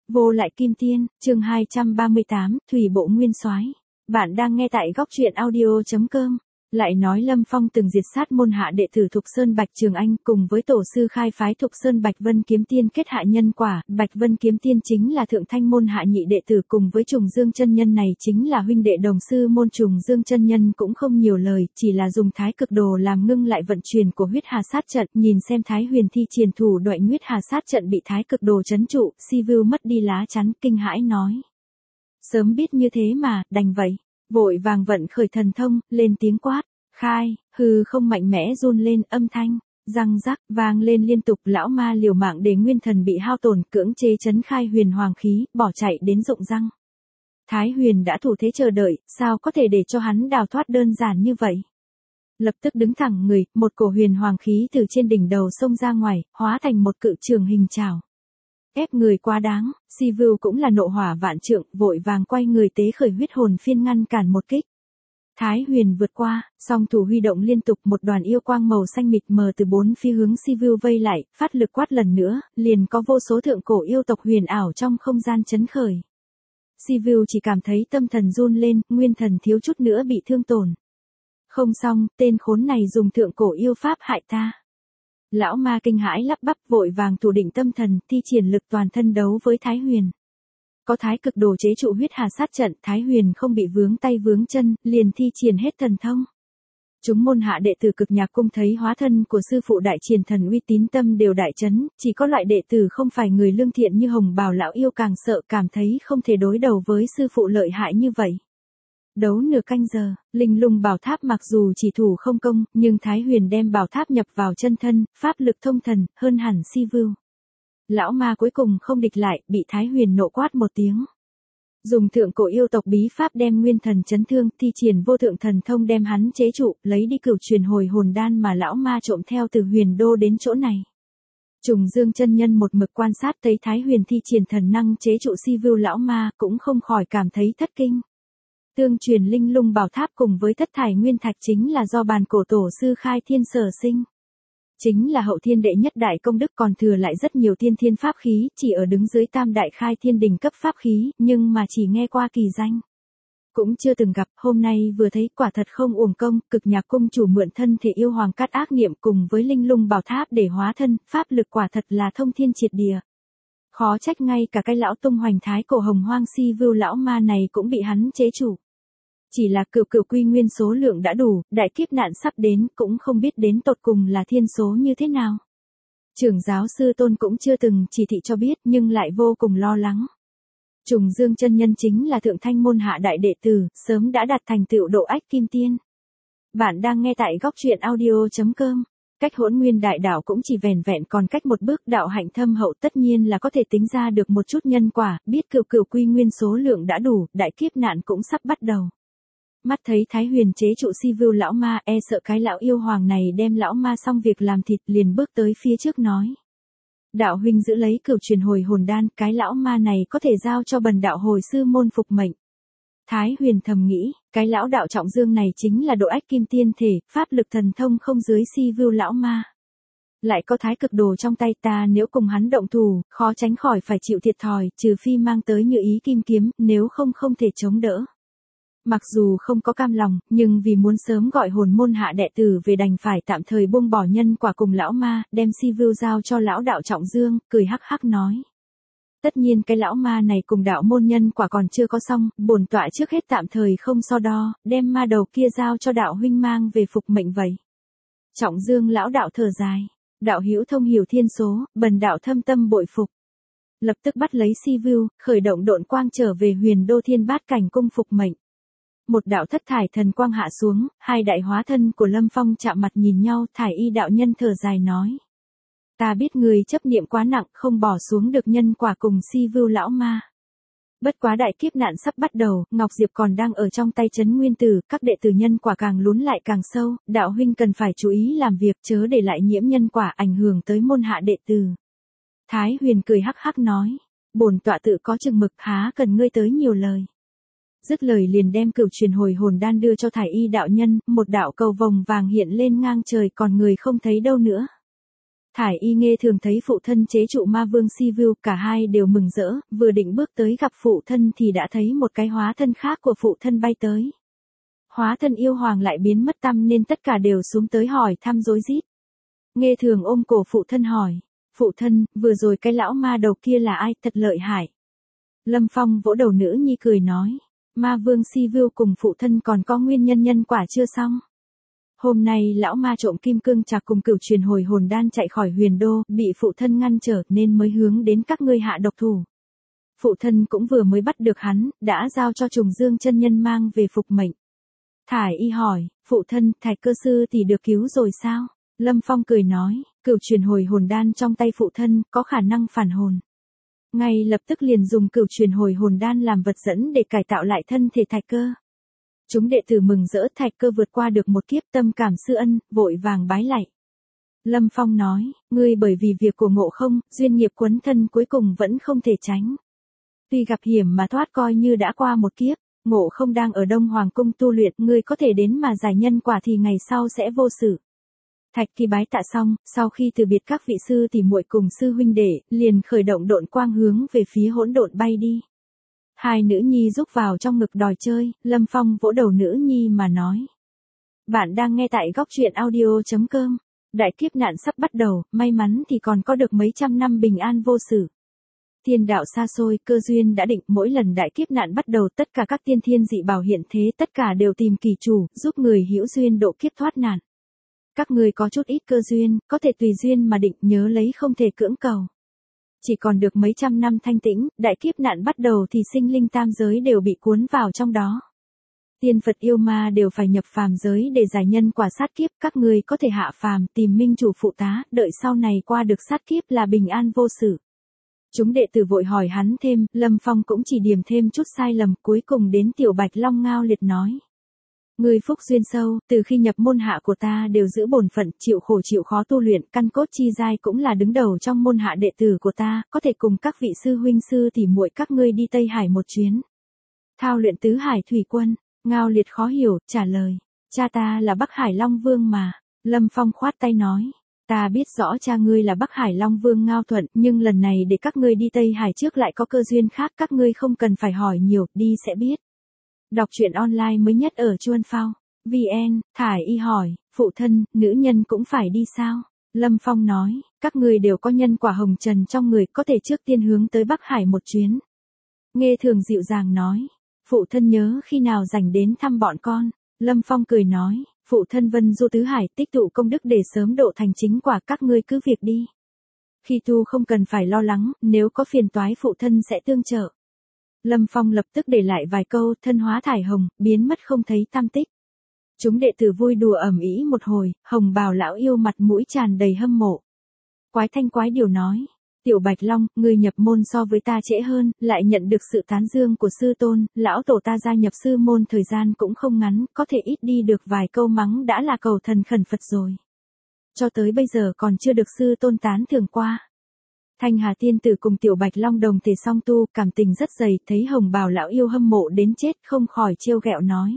Vô lại kim tiên, chương 238, Thủy Bộ Nguyên Soái. Bạn đang nghe tại góc truyện audio.com. Lại nói Lâm Phong từng diệt sát môn hạ đệ tử Thục Sơn Bạch Trường Anh cùng với tổ sư khai phái Thục Sơn Bạch Vân Kiếm Tiên kết hạ nhân quả. Bạch Vân Kiếm Tiên chính là thượng thanh môn hạ nhị đệ tử, cùng với Trùng Dương chân nhân này chính là huynh đệ đồng sư môn. Trùng Dương chân nhân cũng không nhiều lời, chỉ là dùng thái cực đồ làm ngưng lại vận chuyển của huyết hà sát trận. Nhìn xem Thái Huyền thi triển thủ đoạn huyết hà sát trận bị thái cực đồ trấn trụ, Si Vưu mất đi lá chắn, kinh hãi nói: sớm biết như thế mà, đành vậy. Vội vàng vận khởi thần thông, lên tiếng quát: khai. Hư không mạnh mẽ run lên, âm thanh răng rắc vang lên liên tục. Lão ma liều mạng để nguyên thần bị hao tổn, cưỡng chế trấn khai huyền hoàng khí, bỏ chạy đến rụng răng. Thái Huyền đã thủ thế chờ đợi, sao có thể để cho hắn đào thoát đơn giản như vậy. Lập tức đứng thẳng người, một cổ huyền hoàng khí từ trên đỉnh đầu xông ra ngoài, hóa thành một cự trường hình trảo. Ép người quá đáng. Si Vưu cũng là nộ hỏa vạn trượng, vội vàng quay người tế khởi huyết hồn phiên ngăn cản một kích. Thái Huyền vượt qua, song thủ huy động liên tục, một đoàn yêu quang màu xanh mịt mờ từ bốn phía hướng Si Vưu vây lại, phát lực quát lần nữa, liền có vô số thượng cổ yêu tộc huyền ảo trong không gian chấn khởi. Si Vưu chỉ cảm thấy tâm thần run lên, nguyên thần thiếu chút nữa bị thương tổn. Không xong, tên khốn này dùng thượng cổ yêu pháp hại ta. Lão ma kinh hãi lắp bắp, vội vàng thủ định tâm thần, thi triển lực toàn thân đấu với Thái Huyền. Có thái cực đồ chế trụ huyết hà sát trận, Thái Huyền không bị vướng tay vướng chân, liền thi triển hết thần thông. Chúng môn hạ đệ tử Cực Nhạc Cung thấy hóa thân của sư phụ đại triển thần uy, tín tâm đều đại chấn, chỉ có loại đệ tử không phải người lương thiện như Hồng Bào lão yêu càng sợ, cảm thấy không thể đối đầu với sư phụ lợi hại như vậy. Đấu nửa canh giờ, Linh Lung Bảo Tháp mặc dù chỉ thủ không công, nhưng Thái Huyền đem bảo tháp nhập vào chân thân, pháp lực thông thần, hơn hẳn Si Vưu. Lão ma cuối cùng không địch lại, bị Thái Huyền nộ quát một tiếng. Dùng thượng cổ yêu tộc bí pháp đem nguyên thần chấn thương, thi triển vô thượng thần thông đem hắn chế trụ, lấy đi cửu truyền hồi hồn đan mà lão ma trộm theo từ Huyền Đô đến chỗ này. Trùng Dương chân nhân một mực quan sát thấy Thái Huyền thi triển thần năng chế trụ Si Vưu, lão ma cũng không khỏi cảm thấy thất kinh. Tương truyền Linh Lung Bảo Tháp cùng với thất thải nguyên thạch chính là do bàn cổ tổ sư Khai Thiên sở sinh. Chính là hậu thiên đệ nhất đại công đức, còn thừa lại rất nhiều tiên thiên pháp khí, chỉ ở đứng dưới tam đại khai thiên đỉnh cấp pháp khí, nhưng mà chỉ nghe qua kỳ danh. Cũng chưa từng gặp, hôm nay vừa thấy quả thật không uổng công. Cực Nhạc Cung chủ mượn thân thể yêu hoàng cát ác niệm cùng với Linh Lung Bảo Tháp để hóa thân, pháp lực quả thật là thông thiên triệt địa. Khó trách ngay cả cái lão tung hoành thái cổ hồng hoang Si Vưu lão ma này cũng bị hắn chế chủ. Chỉ là cửu quy nguyên số lượng đã đủ, đại kiếp nạn sắp đến, cũng không biết đến tột cùng là thiên số như thế nào. Trưởng giáo sư Tôn cũng chưa từng chỉ thị cho biết, nhưng lại vô cùng lo lắng. Trùng Dương chân nhân chính là thượng thanh môn hạ đại đệ tử, sớm đã đạt thành tựu độ ách kim tiên. Bạn đang nghe tại góc truyện audio.com. Cách Hỗn Nguyên đại đạo cũng chỉ vẻn vẹn còn cách một bước, đạo hạnh thâm hậu tất nhiên là có thể tính ra được một chút nhân quả, biết cửu quy nguyên số lượng đã đủ, đại kiếp nạn cũng sắp bắt đầu. Mắt thấy Thái Huyền chế trụ Si Vưu lão ma, e sợ cái lão yêu hoàng này đem lão ma xong việc làm thịt, liền bước tới phía trước nói: đạo huynh giữ lấy cửu truyền hồi hồn đan, cái lão ma này có thể giao cho bần đạo hồi sư môn phục mệnh. Thái Huyền thầm nghĩ, cái lão đạo trọng dương này chính là độ ách kim tiên thể, pháp lực thần thông không dưới Si Vưu lão ma. Lại có thái cực đồ trong tay, ta nếu cùng hắn động thủ, khó tránh khỏi phải chịu thiệt thòi, trừ phi mang tới Như Ý kim kiếm, nếu không thể chống đỡ. Mặc dù không có cam lòng, nhưng vì muốn sớm gọi hồn môn hạ đệ tử về, đành phải tạm thời buông bỏ nhân quả cùng lão ma, đem Si Vưu giao cho lão đạo trọng dương, cười hắc hắc nói: tất nhiên cái lão ma này cùng đạo môn nhân quả còn chưa có xong, bổn tọa trước hết tạm thời không so đo, đem ma đầu kia giao cho đạo huynh mang về phục mệnh vậy. Trọng dương lão đạo thở dài: đạo hữu thông hiểu thiên số, bần đạo thâm tâm bội phục. Lập tức bắt lấy Si Vưu, khởi động độn quang trở về Huyền Đô Thiên Bát Cảnh cung phục mệnh. Một đạo thất thải thần quang hạ xuống, hai đại hóa thân của Lâm Phong chạm mặt nhìn nhau, Thải Y đạo nhân thở dài nói: ta biết người chấp niệm quá nặng, không bỏ xuống được nhân quả cùng Si Vưu lão ma. Bất quá đại kiếp nạn sắp bắt đầu, Ngọc Diệp còn đang ở trong tay Trấn Nguyên Tử, các đệ tử nhân quả càng lún lại càng sâu, đạo huynh cần phải chú ý làm việc, chớ để lại nhiễm nhân quả ảnh hưởng tới môn hạ đệ tử. Thái Huyền cười hắc hắc nói: bổn tọa tự có chừng mực, há cần ngươi tới nhiều lời. Dứt lời liền đem cửu truyền hồi hồn đan đưa cho Thải Y đạo nhân, một đạo cầu vồng vàng hiện lên ngang trời, còn người không thấy đâu nữa. Thải Y Nghê thường thấy phụ thân chế trụ ma vương Si View, cả hai đều mừng rỡ, vừa định bước tới gặp phụ thân thì đã thấy một cái hóa thân khác của phụ thân bay tới. Hóa thân yêu hoàng lại biến mất tăm nên tất cả đều xuống tới hỏi thăm rối rít. Nghê thường ôm cổ phụ thân hỏi, phụ thân, vừa rồi cái lão ma đầu kia là ai, thật lợi hại. Lâm Phong vỗ đầu nữ nhi cười nói, ma vương Si View cùng phụ thân còn có nguyên nhân quả chưa xong. Hôm nay lão ma trộm kim cương trạc cùng cửu truyền hồi hồn đan chạy khỏi huyền đô, bị phụ thân ngăn trở nên mới hướng đến các ngươi hạ độc thủ. Phụ thân cũng vừa mới bắt được hắn, đã giao cho Trùng Dương chân nhân mang về phục mệnh. Thải Y hỏi, phụ thân, Thạch Cơ sư tỷ được cứu rồi sao? Lâm Phong cười nói, cửu truyền hồi hồn đan trong tay phụ thân, có khả năng phản hồn. Ngay lập tức liền dùng cửu truyền hồi hồn đan làm vật dẫn để cải tạo lại thân thể Thạch Cơ. Chúng đệ tử mừng rỡ, Thạch Cơ vượt qua được một kiếp, tâm cảm sư ân, vội vàng bái lạy. Lâm Phong nói, ngươi bởi vì việc của Ngộ Không, duyên nghiệp quấn thân cuối cùng vẫn không thể tránh. Tuy gặp hiểm mà thoát coi như đã qua một kiếp, Ngộ Không đang ở Đông Hoàng cung tu luyện, ngươi có thể đến mà giải nhân quả thì ngày sau sẽ vô sự. Thạch Kỳ bái tạ xong, sau khi từ biệt các vị sư tỷ muội cùng sư huynh đệ, liền khởi động độn quang hướng về phía hỗn độn bay đi. Hai nữ nhi rúc vào trong ngực đòi chơi, Lâm Phong vỗ đầu nữ nhi mà nói. Bạn đang nghe tại góc truyện audio.com. Đại kiếp nạn sắp bắt đầu, may mắn thì còn có được mấy trăm năm bình an vô sự. Thiên đạo xa xôi, cơ duyên đã định, mỗi lần đại kiếp nạn bắt đầu tất cả các tiên thiên dị bảo hiện thế, tất cả đều tìm kỳ chủ, giúp người hữu duyên độ kiếp thoát nạn. Các người có chút ít cơ duyên, có thể tùy duyên mà định, nhớ lấy không thể cưỡng cầu. Chỉ còn được mấy trăm năm thanh tĩnh, đại kiếp nạn bắt đầu thì sinh linh tam giới đều bị cuốn vào trong đó. Tiên Phật yêu ma đều phải nhập phàm giới để giải nhân quả sát kiếp, các người có thể hạ phàm tìm minh chủ phụ tá, đợi sau này qua được sát kiếp là bình an vô sự. Chúng đệ tử vội hỏi hắn thêm, Lâm Phong cũng chỉ điểm thêm chút sai lầm, cuối cùng đến Tiểu Bạch Long ngao liệt nói. Người phúc duyên sâu, từ khi nhập môn hạ của ta đều giữ bổn phận, chịu khổ chịu khó tu luyện, căn cốt chi giai cũng là đứng đầu trong môn hạ đệ tử của ta, có thể cùng các vị sư huynh sư tỷ muội các ngươi đi Tây Hải một chuyến. Thao luyện tứ hải thủy quân, Ngao liệt khó hiểu, trả lời, cha ta là Bắc Hải Long Vương mà. Lâm Phong khoát tay nói, ta biết rõ cha ngươi là Bắc Hải Long Vương Ngao Thuận, nhưng lần này để các ngươi đi Tây Hải trước lại có cơ duyên khác, các ngươi không cần phải hỏi nhiều, đi sẽ biết. Đọc truyện online mới nhất ở Chuan Phao. VN, Thải Y hỏi, phụ thân, nữ nhân cũng phải đi sao? Lâm Phong nói, các người đều có nhân quả hồng trần trong người, có thể trước tiên hướng tới Bắc Hải một chuyến. Nghê thường dịu dàng nói, phụ thân nhớ khi nào rảnh đến thăm bọn con. Lâm Phong cười nói, phụ thân vân du tứ hải tích tụ công đức để sớm độ thành chính quả, các ngươi cứ việc đi. Khi tu không cần phải lo lắng, nếu có phiền toái phụ thân sẽ tương trợ. Lâm Phong lập tức để lại vài câu, thân hóa thải hồng, biến mất không thấy tăm tích. Chúng đệ tử vui đùa ầm ĩ một hồi, Hồng Bào lão yêu mặt mũi tràn đầy hâm mộ. Quái Thanh Quái Điều nói, Tiểu Bạch Long, ngươi nhập môn so với ta trễ hơn, lại nhận được sự tán dương của sư tôn, lão tổ ta gia nhập sư môn thời gian cũng không ngắn, có thể ít đi được vài câu mắng đã là cầu thần khẩn Phật rồi. Cho tới bây giờ còn chưa được sư tôn tán thưởng qua. Thanh Hà tiên tử cùng Tiểu Bạch Long đồng thể song tu, cảm tình rất dày, thấy Hồng Bào lão yêu hâm mộ đến chết, không khỏi trêu ghẹo nói.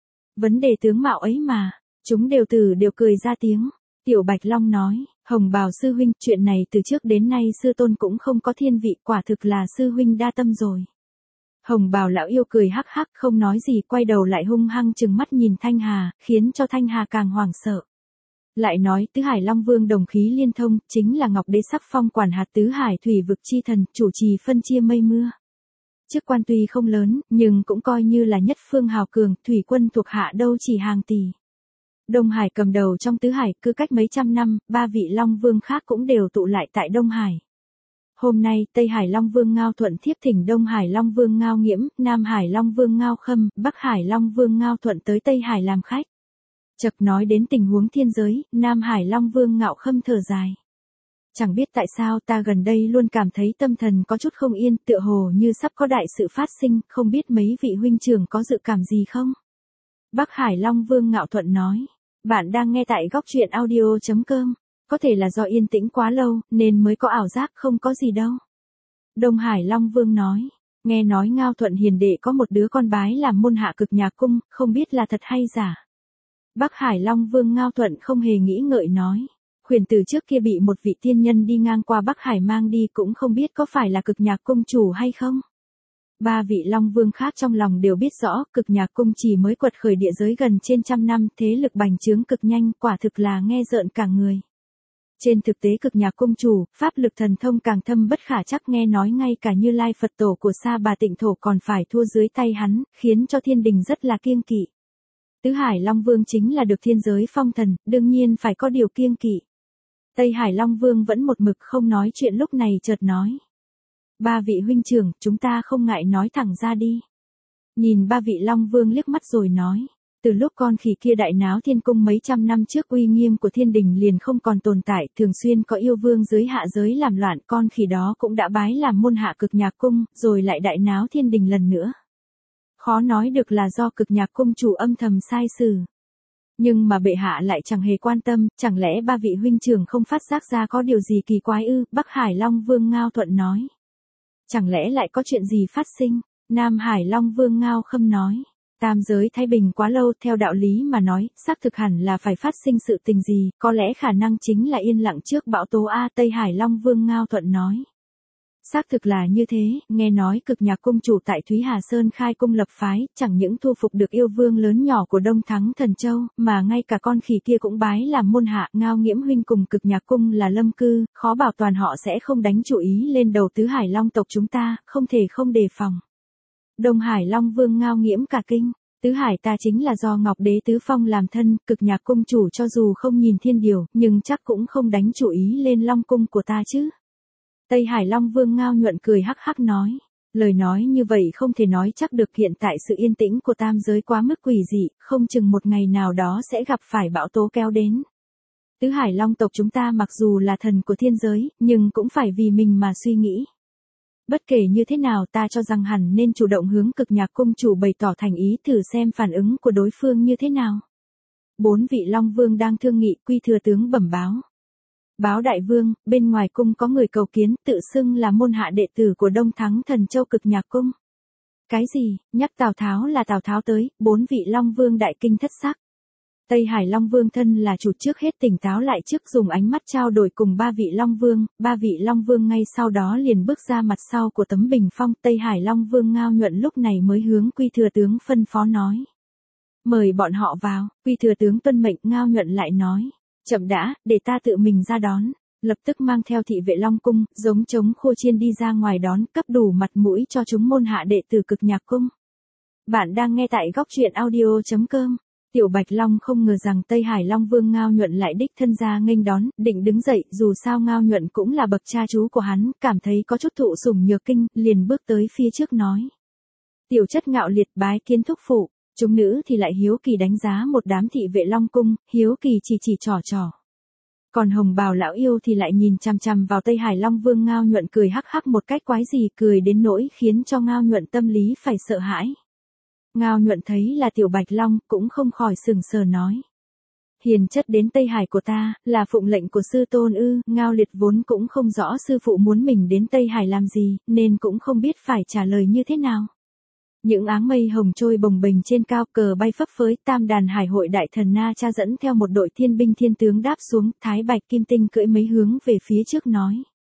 Vấn đề tướng mạo ấy mà, chúng đều cười ra tiếng. Tiểu Bạch Long nói, Hồng Bào sư huynh, chuyện này từ trước đến nay sư tôn cũng không có thiên vị, quả thực là sư huynh đa tâm rồi. Hồng Bào lão yêu cười hắc hắc không nói gì, quay đầu lại hung hăng trừng mắt nhìn Thanh Hà, khiến cho Thanh Hà càng hoảng sợ. Lại nói tứ hải Long Vương đồng khí liên thông, chính là Ngọc Đế sắc phong quản hạt tứ hải thủy vực chi thần, chủ trì phân chia mây mưa. Chức quan tuy không lớn, nhưng cũng coi như là nhất phương hào cường, thủy quân thuộc hạ đâu chỉ hàng tỷ. Đông Hải cầm đầu trong tứ hải, cứ cách mấy trăm năm, ba vị Long Vương khác cũng đều tụ lại tại Đông Hải. Hôm nay, Tây Hải Long Vương Ngao Thuận thiếp thỉnh Đông Hải Long Vương Ngao Nghiễm, Nam Hải Long Vương Ngao Khâm, Bắc Hải Long Vương Ngao Thuận tới Tây Hải làm khách. Chợt nói đến tình huống thiên giới, Nam Hải Long Vương Ngạo Khâm thở dài. Chẳng biết tại sao ta gần đây luôn cảm thấy tâm thần có chút không yên, tựa hồ như sắp có đại sự phát sinh, không biết mấy vị huynh trưởng có dự cảm gì không? Bắc Hải Long Vương Ngạo Thuận nói, bạn đang nghe tại góc truyện audio.com, có thể là do yên tĩnh quá lâu, nên mới có ảo giác, không có gì đâu. Đông Hải Long Vương nói, nghe nói Ngao Thuận hiền đệ có một đứa con bái làm môn hạ Cực Nhạc Cung, không biết là thật hay giả. Bắc Hải Long Vương Ngao Thuận không hề nghĩ ngợi nói, Khuyển tử trước kia bị một vị tiên nhân đi ngang qua Bắc Hải mang đi cũng không biết có phải là Cực Nhạc Cung chủ hay không. Ba vị Long Vương khác trong lòng đều biết rõ, Cực Nhạc Cung chỉ mới quật khởi địa giới gần trên trăm năm, thế lực bành trướng cực nhanh, quả thực là nghe rợn cả người. Trên thực tế Cực Nhạc Cung chủ, pháp lực thần thông càng thâm bất khả chắc, nghe nói ngay cả Như Lai Phật tổ của Sa Bà Tịnh thổ còn phải thua dưới tay hắn, khiến cho thiên đình rất là kiêng kỵ. Tứ Hải Long Vương chính là được thiên giới phong thần, đương nhiên phải có điều kiêng kỵ. Tây Hải Long Vương vẫn một mực không nói chuyện, lúc này chợt nói. Ba vị huynh trưởng, chúng ta không ngại nói thẳng ra đi. Nhìn ba vị Long Vương liếc mắt rồi nói. Từ lúc con khỉ kia đại náo thiên cung mấy trăm năm trước, uy nghiêm của thiên đình liền không còn tồn tại, thường xuyên có yêu vương dưới hạ giới làm loạn, con khỉ đó cũng đã bái làm môn hạ Cực Nhạc Cung, rồi lại đại náo thiên đình lần nữa. Khó nói được là do Cực Nhạc Cung chủ âm thầm sai xử. Nhưng mà bệ hạ lại chẳng hề quan tâm, chẳng lẽ ba vị huynh trưởng không phát giác ra có điều gì kỳ quái ư? Bắc Hải Long Vương Ngao Thuận nói. Chẳng lẽ lại có chuyện gì phát sinh? Nam Hải Long Vương Ngao Khâm nói. Tam giới thái bình quá lâu, theo đạo lý mà nói, xác thực hẳn là phải phát sinh sự tình gì, có lẽ khả năng chính là yên lặng trước bão tố A. Tây Hải Long Vương Ngao Thuận nói. Xác thực là như thế, nghe nói Cực Nhạc Cung chủ tại Thúy Hà Sơn khai cung lập phái, chẳng những thu phục được yêu vương lớn nhỏ của Đông Thắng Thần Châu, mà ngay cả con khỉ kia cũng bái làm môn hạ. Ngao Nghiễm huynh cùng Cực Nhạc Cung là lâm cư, khó bảo toàn họ sẽ không đánh chủ ý lên đầu Tứ Hải Long tộc chúng ta, không thể không đề phòng. Đông Hải Long Vương Ngao Nghiễm cả kinh. Tứ Hải ta chính là do Ngọc Đế Tứ Phong làm thân, Cực Nhạc Cung chủ cho dù không nhìn thiên điều, nhưng chắc cũng không đánh chủ ý lên Long Cung của ta chứ. Tây Hải Long Vương Ngao Nhuận cười hắc hắc nói. Lời nói như vậy không thể nói chắc được, hiện tại sự yên tĩnh của tam giới quá mức quỷ dị, không chừng một ngày nào đó sẽ gặp phải bão tố kéo đến. Tứ Hải Long tộc chúng ta mặc dù là thần của thiên giới, nhưng cũng phải vì mình mà suy nghĩ. Bất kể như thế nào, ta cho rằng hẳn nên chủ động hướng Cực Nhạc Cung chủ bày tỏ thành ý, thử xem phản ứng của đối phương như thế nào. 4 vị Long Vương đang thương nghị, Quy Thừa Tướng bẩm báo. Báo đại vương, bên ngoài cung có người cầu kiến, tự xưng là môn hạ đệ tử của Đông Thắng Thần Châu Cực Nhạc Cung. Cái gì? Nhắc Tào Tháo là Tào Tháo tới, 4 vị Long Vương đại kinh thất sắc. Tây Hải Long Vương thân là chủ trước hết tỉnh táo lại trước, dùng ánh mắt trao đổi cùng ba vị Long Vương ngay sau đó liền bước ra mặt sau của tấm bình phong. Tây Hải Long Vương Ngao Nhuận lúc này mới hướng Quy Thừa Tướng phân phó nói. Mời bọn họ vào. Quy Thừa Tướng tuân mệnh. Ngao Nhuận lại nói. Chậm đã, để ta tự mình ra đón. Lập tức mang theo thị vệ Long Cung, giống trống khô chiên đi ra ngoài đón, cấp đủ mặt mũi cho chúng môn hạ đệ tử Cực Nhạc Cung. Bạn đang nghe tại góc truyện audio.com. Tiểu Bạch Long không ngờ rằng Tây Hải Long Vương Ngao Nhuận lại đích thân ra nghênh đón, định đứng dậy, dù sao Ngao Nhuận cũng là bậc cha chú của hắn, cảm thấy có chút thụ sủng nhược kinh, liền bước tới phía trước nói. Tiểu chất Ngạo Liệt bái kiến thúc phụ. Chúng nữ thì lại hiếu kỳ đánh giá một đám thị vệ Long Cung, hiếu kỳ chỉ trò. Còn Hồng Bào lão yêu thì lại nhìn chằm chằm vào Tây Hải Long Vương Ngao Nhuận, cười hắc hắc một cách quái gì, cười đến nỗi khiến cho Ngao Nhuận tâm lý phải sợ hãi. Ngao Nhuận thấy là Tiểu Bạch Long, cũng không khỏi sừng sờ nói. Hiền chất đến Tây Hải của ta, là phụng lệnh của sư tôn ư? Ngao Liệt vốn cũng không rõ sư phụ muốn mình đến Tây Hải làm gì, nên cũng không biết phải trả lời như thế nào. Những áng mây hồng trôi bồng bềnh trên cao, cờ bay phấp phới, tam đàn hải hội đại thần Na Cha dẫn theo một đội thiên binh thiên tướng đáp xuống, Thái Bạch Kim Tinh cưỡi mấy hướng về phía trước nói.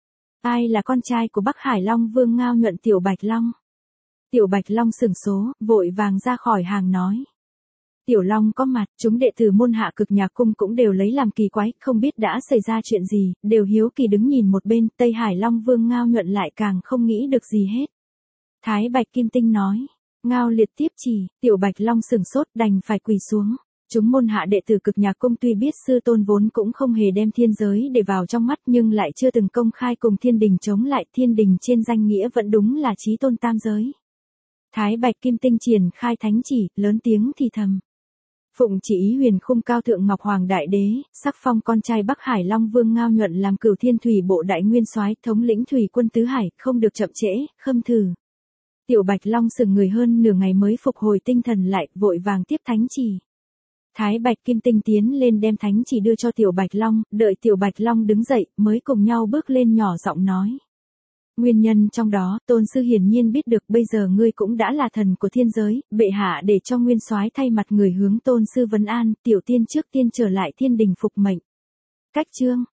Ai là con trai của Bắc Hải Long Vương Ngao Nhuận? Tiểu Bạch Long. Tiểu Bạch Long sửng số, vội vàng ra khỏi hàng nói. Tiểu Long có mặt, chúng đệ tử môn hạ Cực Nhạc Cung cũng đều lấy làm kỳ quái, không biết đã xảy ra chuyện gì, đều hiếu kỳ đứng nhìn một bên. Tây Hải Long Vương Ngao Nhuận lại càng không nghĩ được gì hết. Thái Bạch Kim Tinh nói. Ngao Liệt tiếp chỉ, Tiểu Bạch Long sửng sốt, đành phải quỳ xuống. Chúng môn hạ đệ tử Cực Nhạc Cung tuy biết sư tôn vốn cũng không hề đem thiên giới để vào trong mắt, nhưng lại chưa từng công khai cùng thiên đình chống lại. Thiên đình trên danh nghĩa vẫn đúng là chí tôn tam giới. Thái Bạch Kim Tinh triển khai thánh chỉ, lớn tiếng thì thầm. Phụng chỉ ý Huyền Khung Cao Thượng Ngọc Hoàng Đại Đế, sắc phong con trai Bắc Hải Long Vương Ngao Nhuận làm Cửu Thiên Thủy Bộ Đại Nguyên Soái, thống lĩnh thủy quân tứ hải, không được chậm trễ. Khâm thử. Tiểu Bạch Long sững người hơn nửa ngày mới phục hồi tinh thần lại, vội vàng tiếp thánh chỉ. Thái Bạch Kim Tinh tiến lên đem thánh chỉ đưa cho Tiểu Bạch Long, đợi Tiểu Bạch Long đứng dậy, mới cùng nhau bước lên nhỏ giọng nói. Nguyên nhân trong đó, tôn sư hiển nhiên biết được, bây giờ ngươi cũng đã là thần của thiên giới, bệ hạ để cho nguyên soái thay mặt người hướng tôn sư vấn an, tiểu tiên trước tiên trở lại thiên đình phục mệnh. Cách chương